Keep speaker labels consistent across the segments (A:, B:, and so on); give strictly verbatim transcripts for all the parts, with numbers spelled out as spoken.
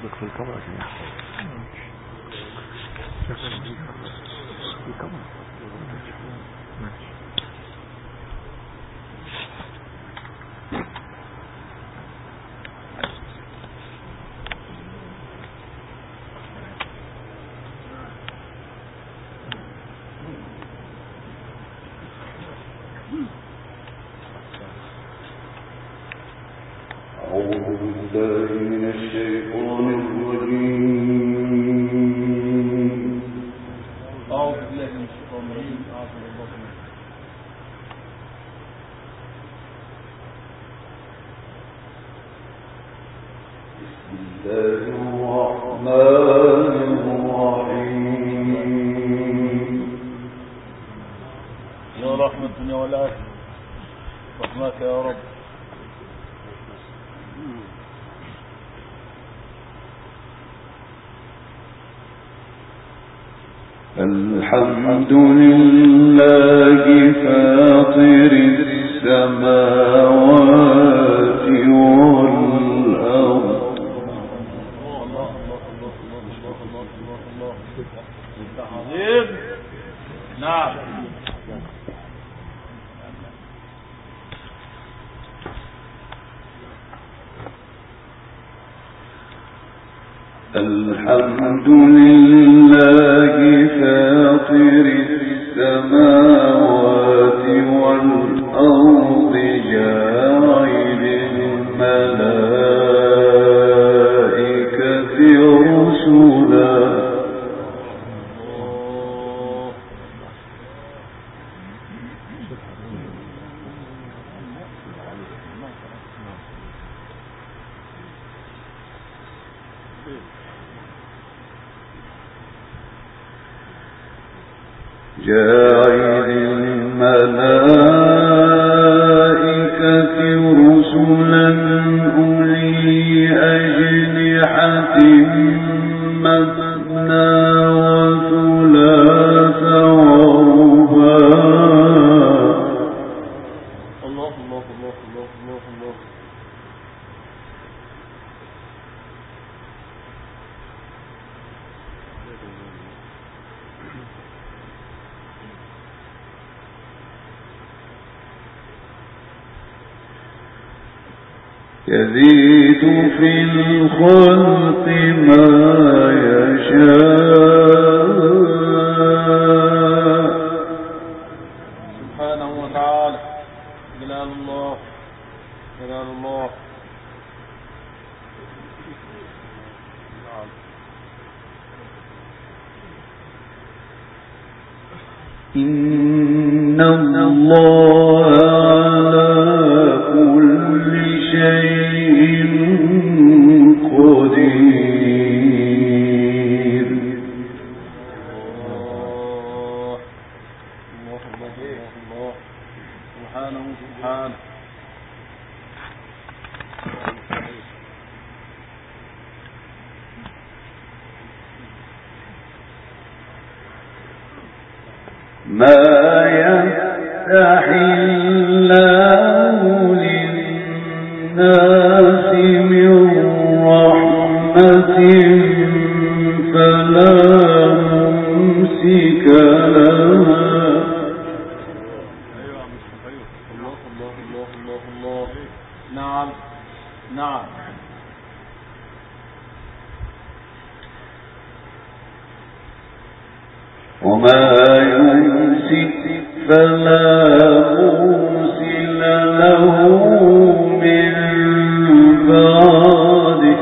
A: قصدك في الكاميرا عشان يحفظ في الكاميرا. ماشي.
B: الحمد لله فاطر السماوات والأرض
C: نعم
B: الحمد لله فاطر السماوات والأرض جاعل الملائكة رسلا جاعل الملائكة رسلا أولي أجنحة مثنى وثلاث ورباع
C: الله الله الله الله الله الله
B: يزيد في الخلق ما يشاء
C: سبحانه وتعالى. جلال الله جلال الله.
B: إن الله على كل شيء قدير.
C: الله الله الله الله سبحانه سبحانه.
B: ما يفتح الله للناس من رحمة فلا ممسك لها
C: الله الله الله الله الله. نعم نعم.
B: وما يمسك فلا مرسل له من بعده.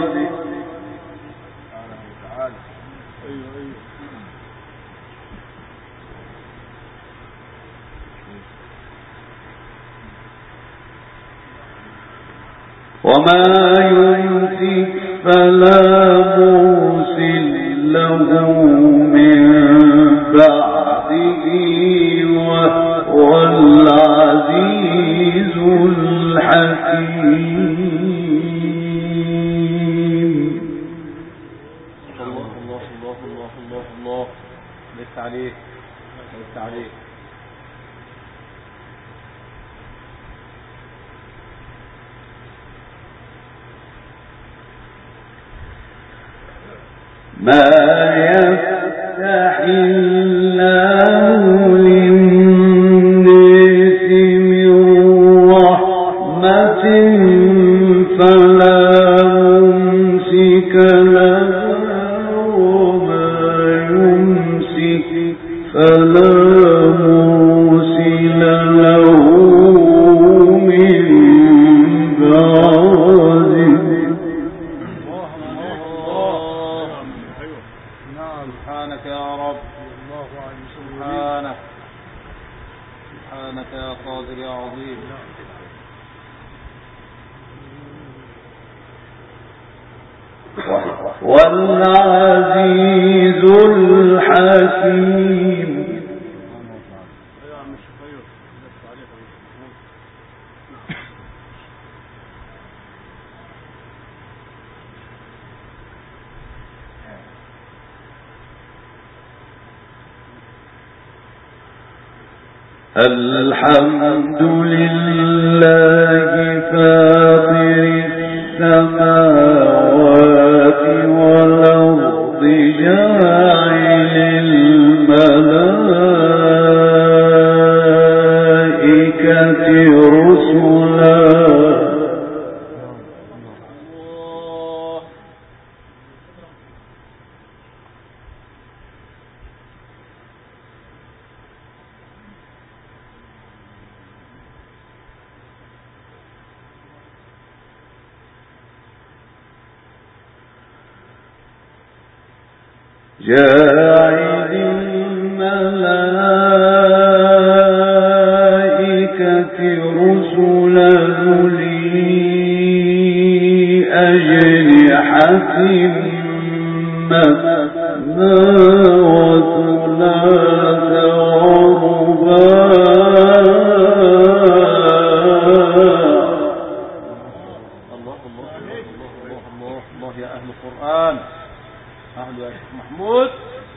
B: وما يمسك فلا مرسل له من بعده وهو العزيز الحكيم.
C: الله الله الله الله الله الله. ليس عليك ليس عليك.
B: ما يفتح الله للناس من رحمة فلا ممسك لها وما يمسك فلا مرسل له من بعده.
C: سبحانك يا رب، سبحانك سبحانك يا قادر يا عظيم.
B: والعزيز الحكيم. الحمد لله فاطر السماوات والأرض جاعل الملائكة رسلا جاعل الملائكة رسلا أولي أجنحة مثنى وثلاث ورباع.
C: الله الله الله الله الله الله يا أهل القرآن، أهل يا شيخ محمود.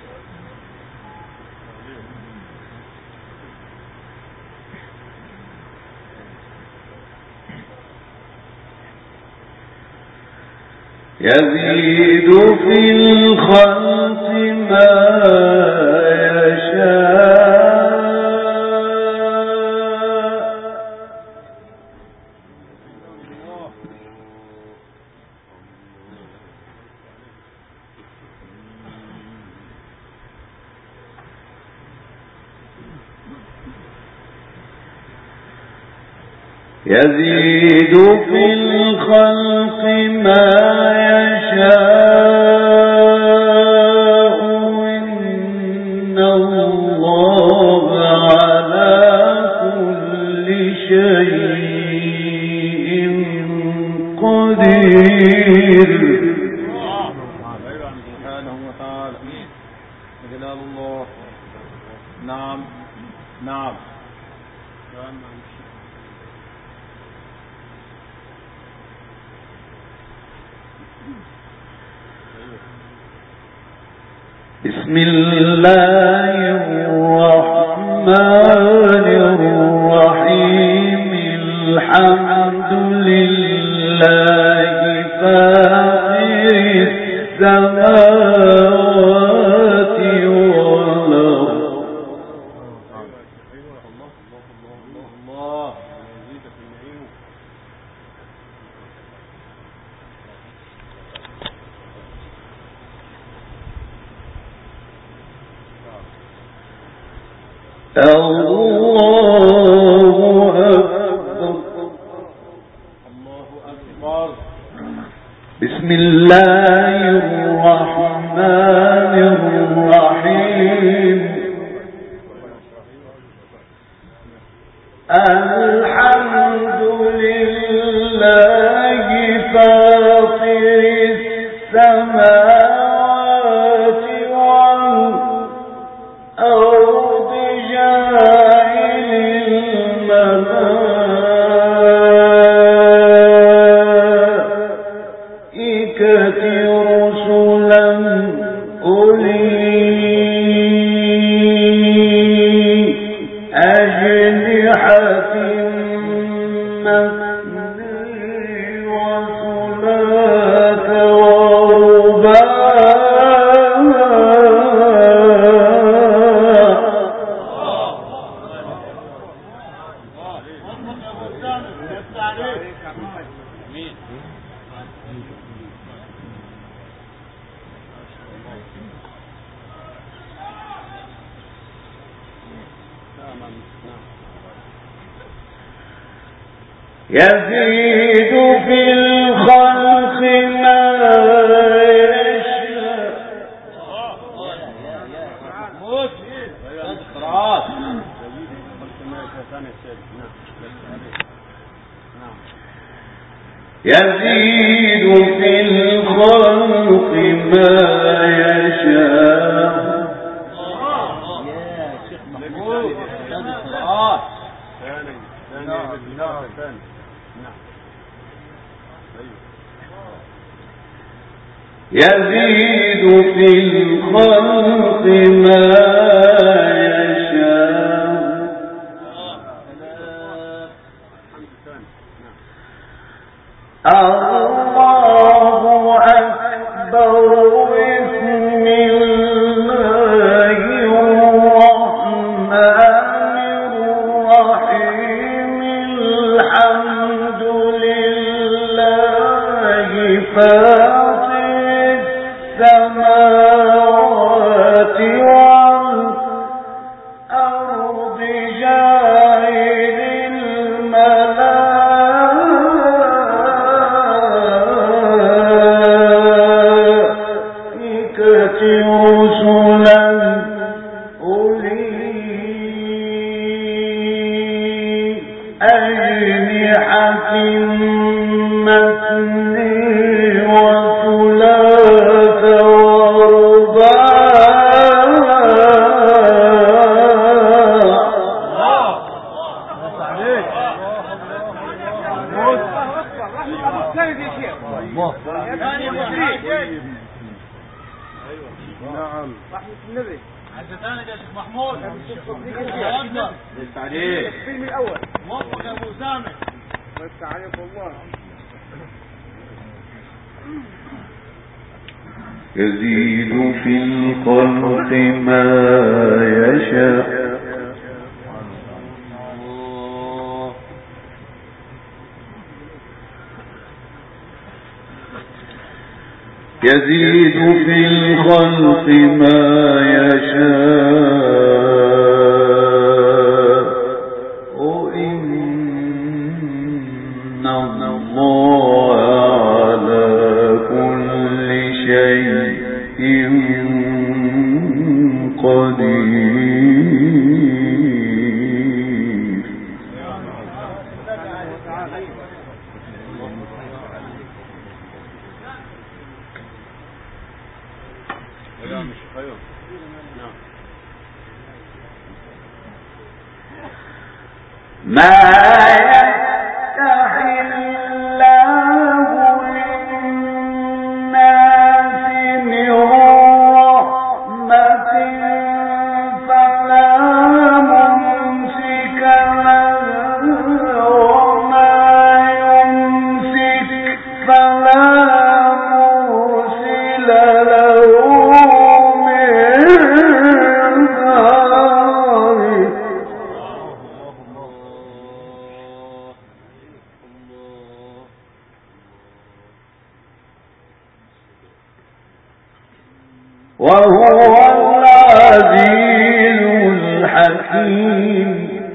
B: يزيد في الخلق ما يشاء يزيد في الخلق ما يشاء إن الله على كل شيء قدير.
C: سبحانه وتعالى جلال الله. نعم نعم.
B: بسم الله الرحمن الرحيم. الحمد لله فاطر السماوات والأرض الله أكبر.
C: الله أكبر.
B: بسم الله الرحمن الرحيم. الحمد لله فاطر السماوات والأرض جاعل الملائكة رسلا أولي يزيد في الخلق ما يشاء. يزيد في الخلق ما يشاء. يزيد في الخلق ما يشاء. الله أكبر. بسم الله الرحمن الرحيم. الحمد لله فاطر السماوات والأرض جاعل الملائكة رسلا أولي أجنحة مثني وثلاث
C: نعم
D: رحمة النبي.
E: عزتانك يا شيخ محمود.
C: لسه عليك
D: الفيلم الأول.
E: موفق يا ابو اسامه.
D: بس عليك والله.
B: يزيد في الخلق ما يشاء. يزيد في الخلق ما يشاء. إن الله على كل شيء قدير. ما يفتح الله للناس من رحمة فلا ممسك لها وما يمسك فلا مرسل له من بعده. وهو العزيز الحكيم.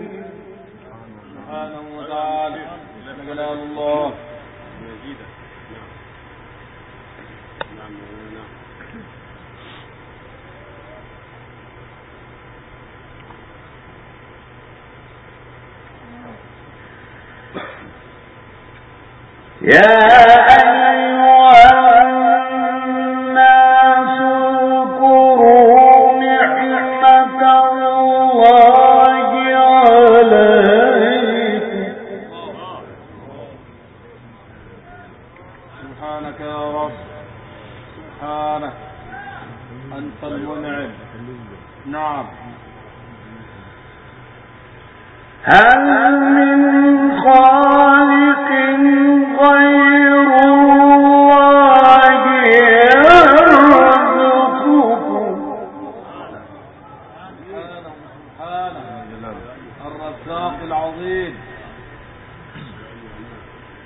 C: سبحانه وتعالى جلال الله.
B: يا أيها الناس اذكروا نعمة الله عليكم.
C: سبحانك يا رب، سبحانك أنت المنعم. نعم.
B: هل من خالق غير الله يرزقكم؟
C: سبحانه سبحانه الرزاق العظيم.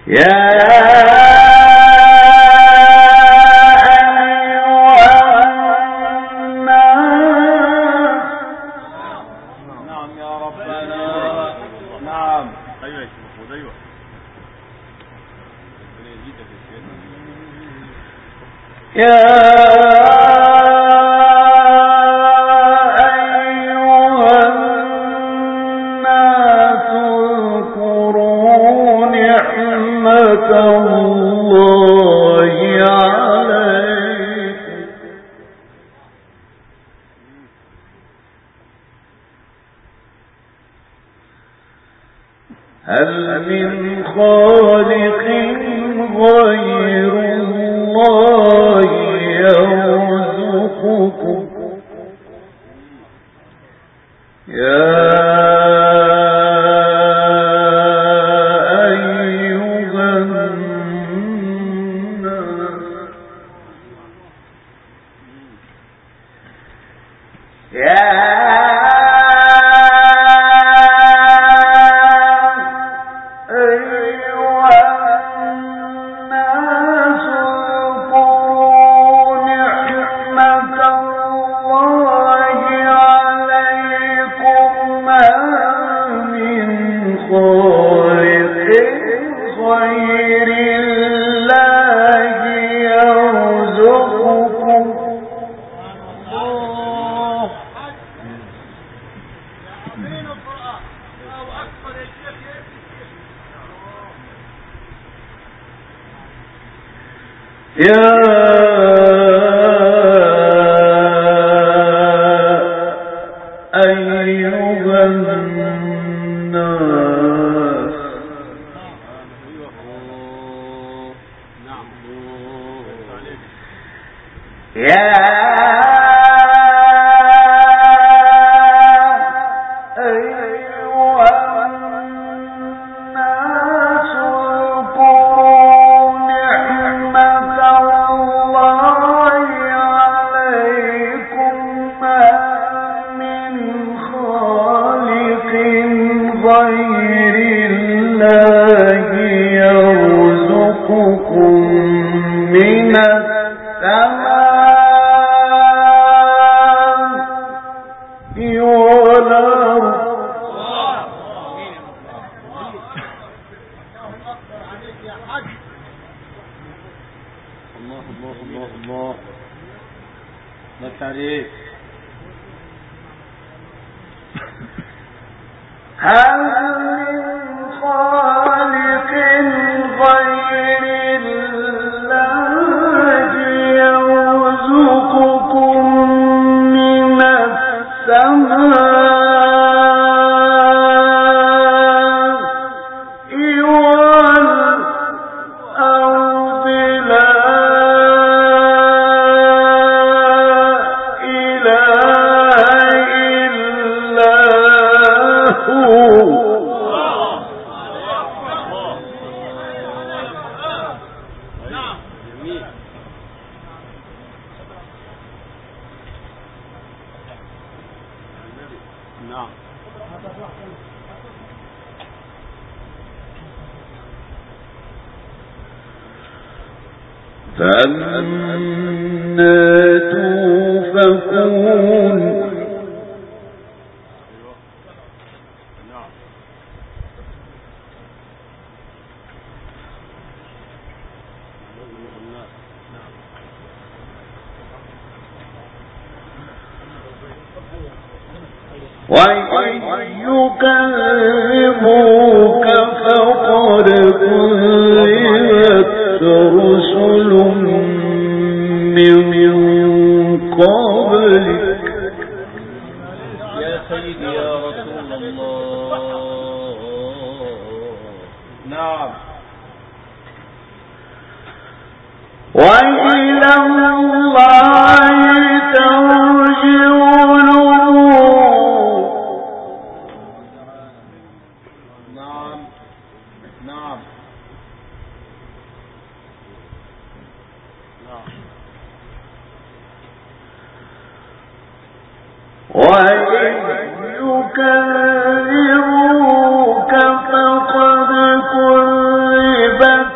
B: يكذبوك فقد كذبت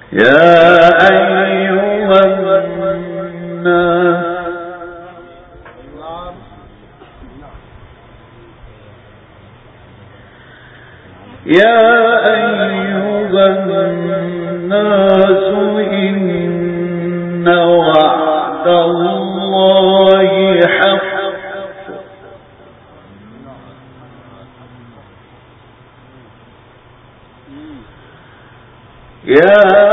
B: يا أيها الناس يا أيها الناس إن وعد الله حق يا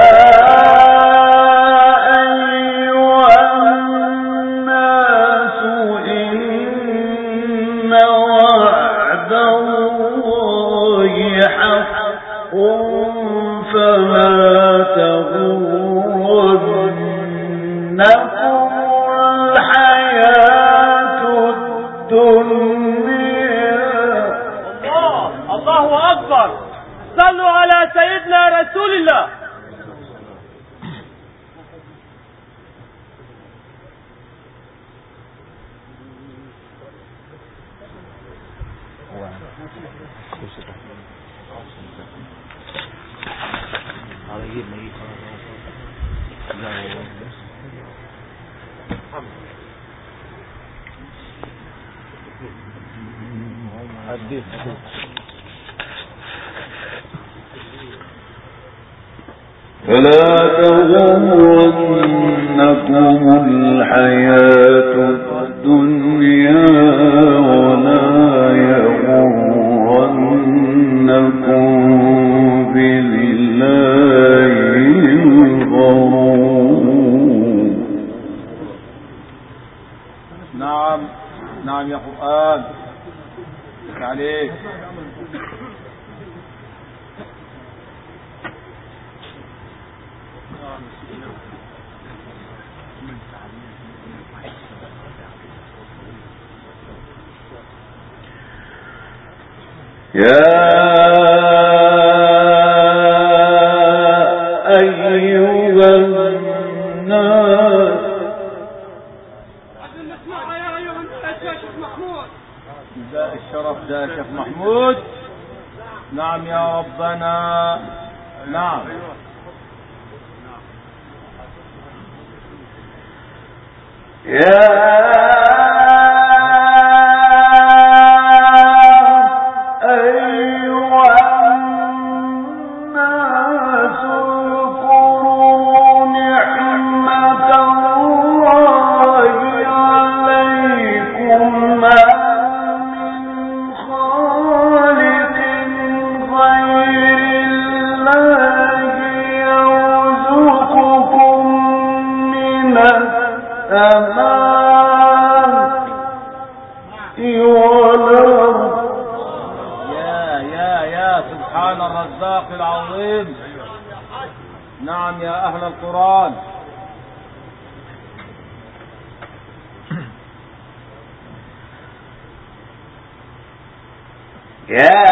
E: صلوا على سيدنا رسول الله. فلا تغرنكم الحياة الدنيا ولا يغرنكم بالله الغرور.
C: نعم نعم يا قرآن عليك.
B: يا أيها الناس
C: جاء الشرف جاء الشيخ محمود. نعم يا ربنا. نعم
B: يا
C: العظيم. نعم يا أهل القرآن.
B: يا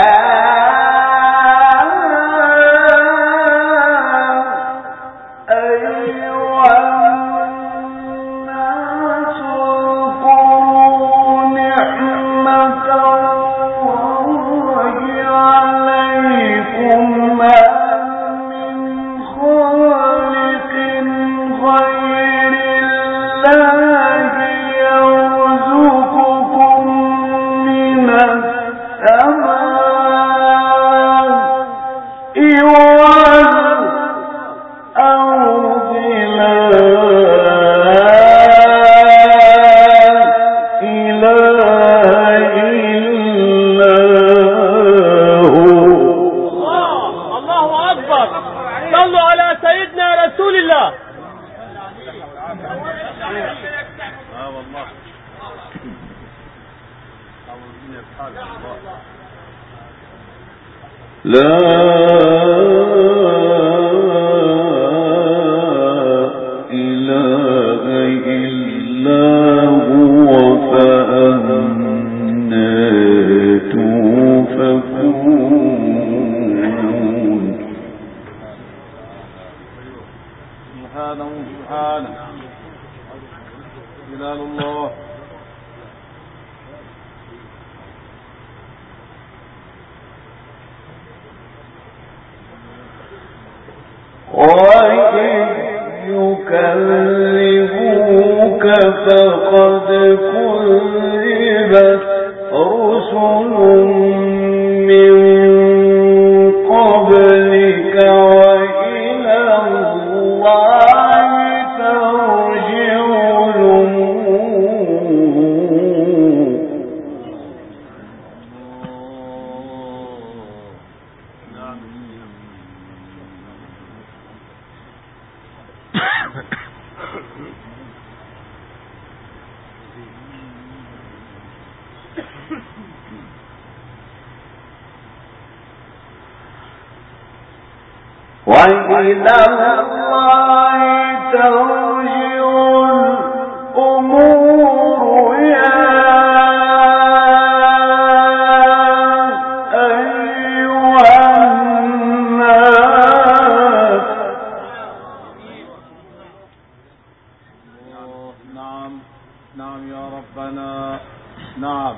B: وإن يكذبوك فقد كذبت رسل من قبلك وإلى الله ترجع الأمور. وإلى الله ترجع الأمور يا أيها الناس.
C: نعم نعم يا ربنا نعم.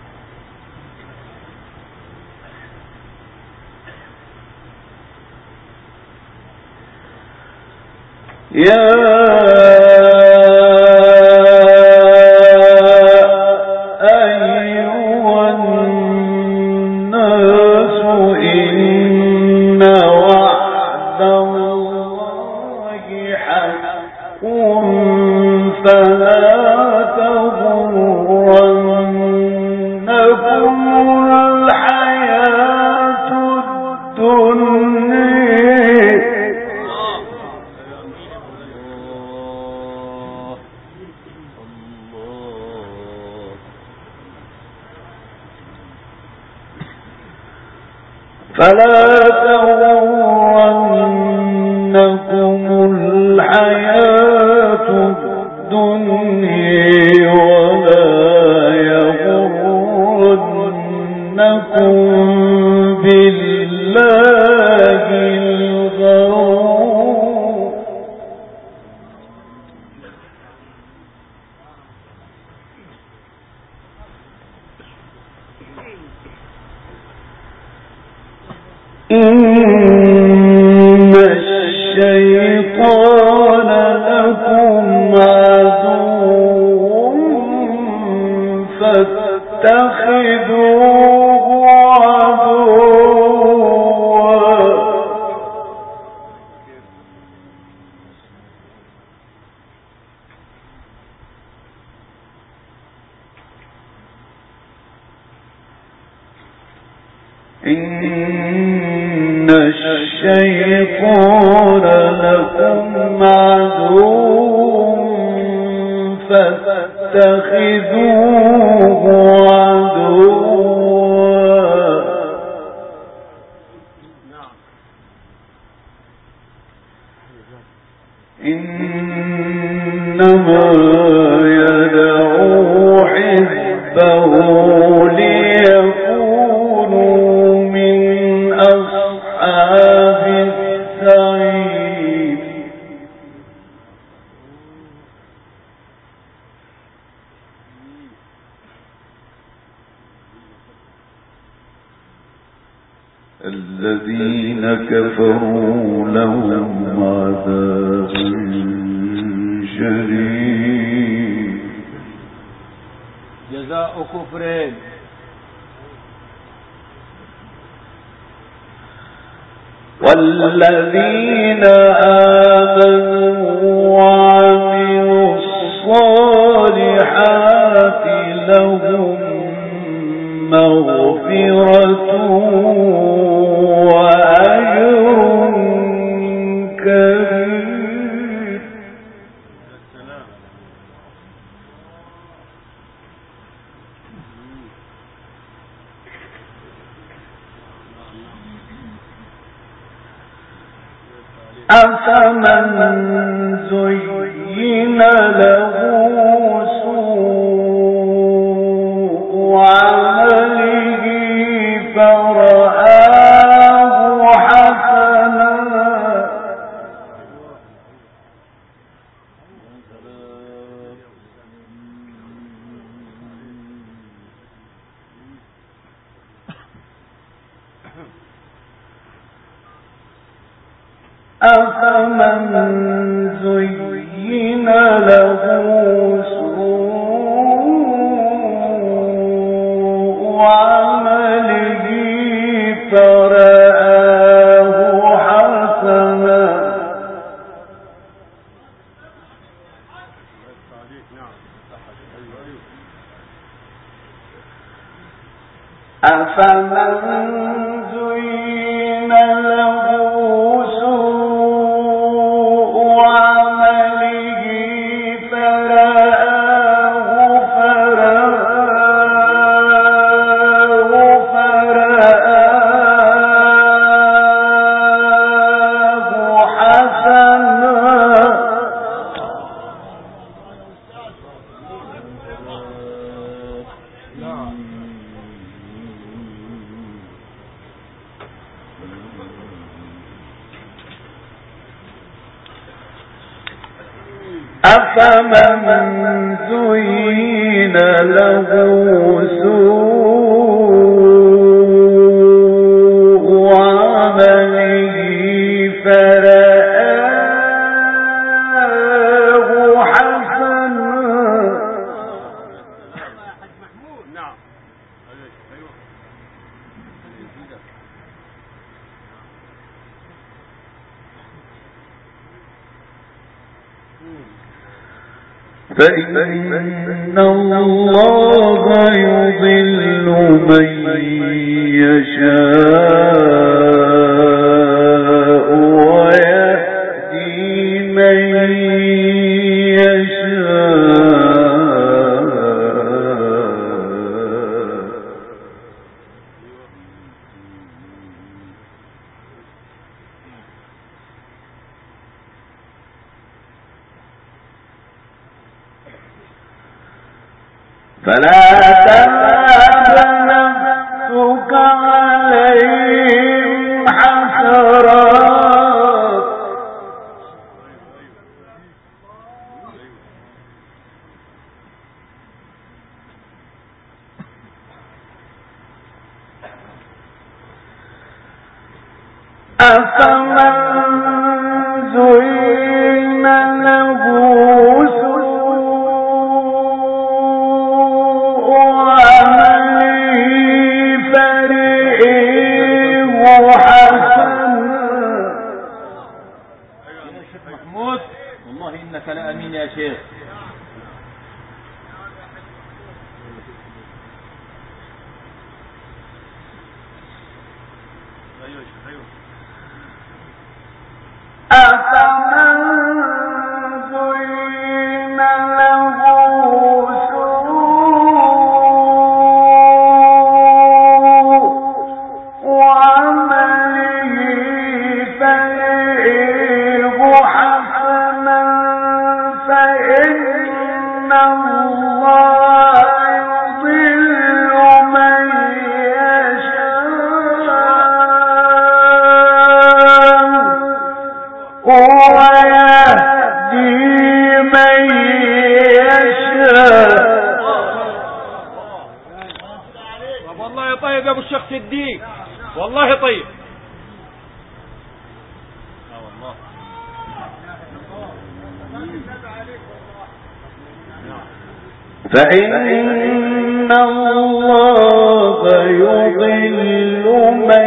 B: يا أيها الناس إن وعد الله حق فلا تغرنكم الحياة الدنيا. فلا تغرنكم الحياة الدنيا ولا يغرنكم بالله الغرور. إن الشيطان لكم عدو فاتخذوه عدوا. إن الشيطان لكم عدو فاتخذوه عدوا. إنما يدعو حزبه ليكونوا من أصحاب السعير. الذين كفروا لهم عذاب شديد.
C: جزاء كفرين.
B: والذين آمنوا وعملوا الصالحات لهم مغفرة وأجر كبير. أفمن زين له سوء عمله فرآه حسنا أفمن زين له سوء عمله فرآه حسنا أفمن زين له سوء عمله فرآه فرآه فرآه حسنا أفمن زين له سوء عمله فرآه حسنا فإن الله يضل من يشاء ويهدي من يشاء فلا تذهب نفسك عليهم حسرات أفمن زين له
C: والله إنك لأمين يا شيخ.
B: أفمن زين له سوء عمله فرآه حسنا فإن الله يضل من يشاء ويهدي من يشاء.
E: والله طيب يا ابو الشيخ صديق، والله طيب.
B: فإن الله يضل من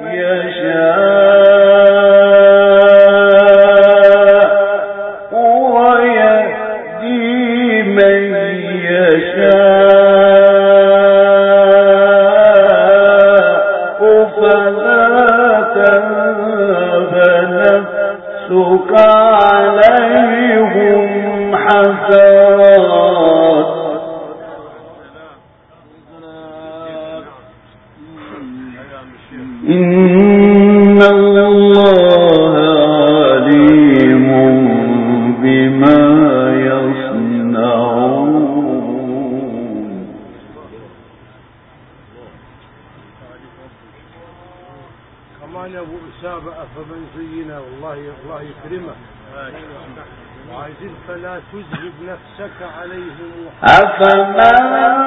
B: يشاء ويهدي من يشاء فلا تذهب نفسك عليهم حسرات إن الله عليم بما يصنعون.
D: كمان يا ابو اسامه افمن زين، والله الله يكرمك وعايزين فلا تذهب نفسك عليهم.
B: أفمن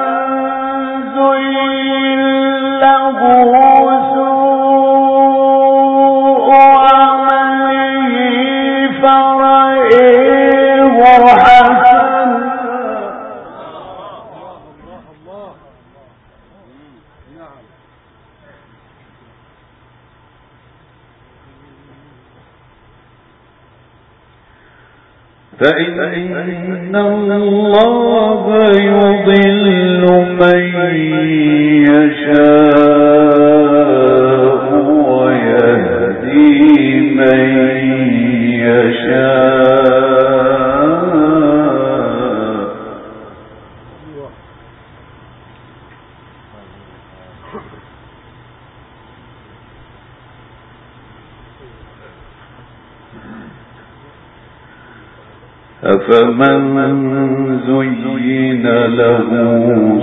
B: زين له سوء عمله فإن الله يضل من يشاء ويهدي من يشاء أفمن زين له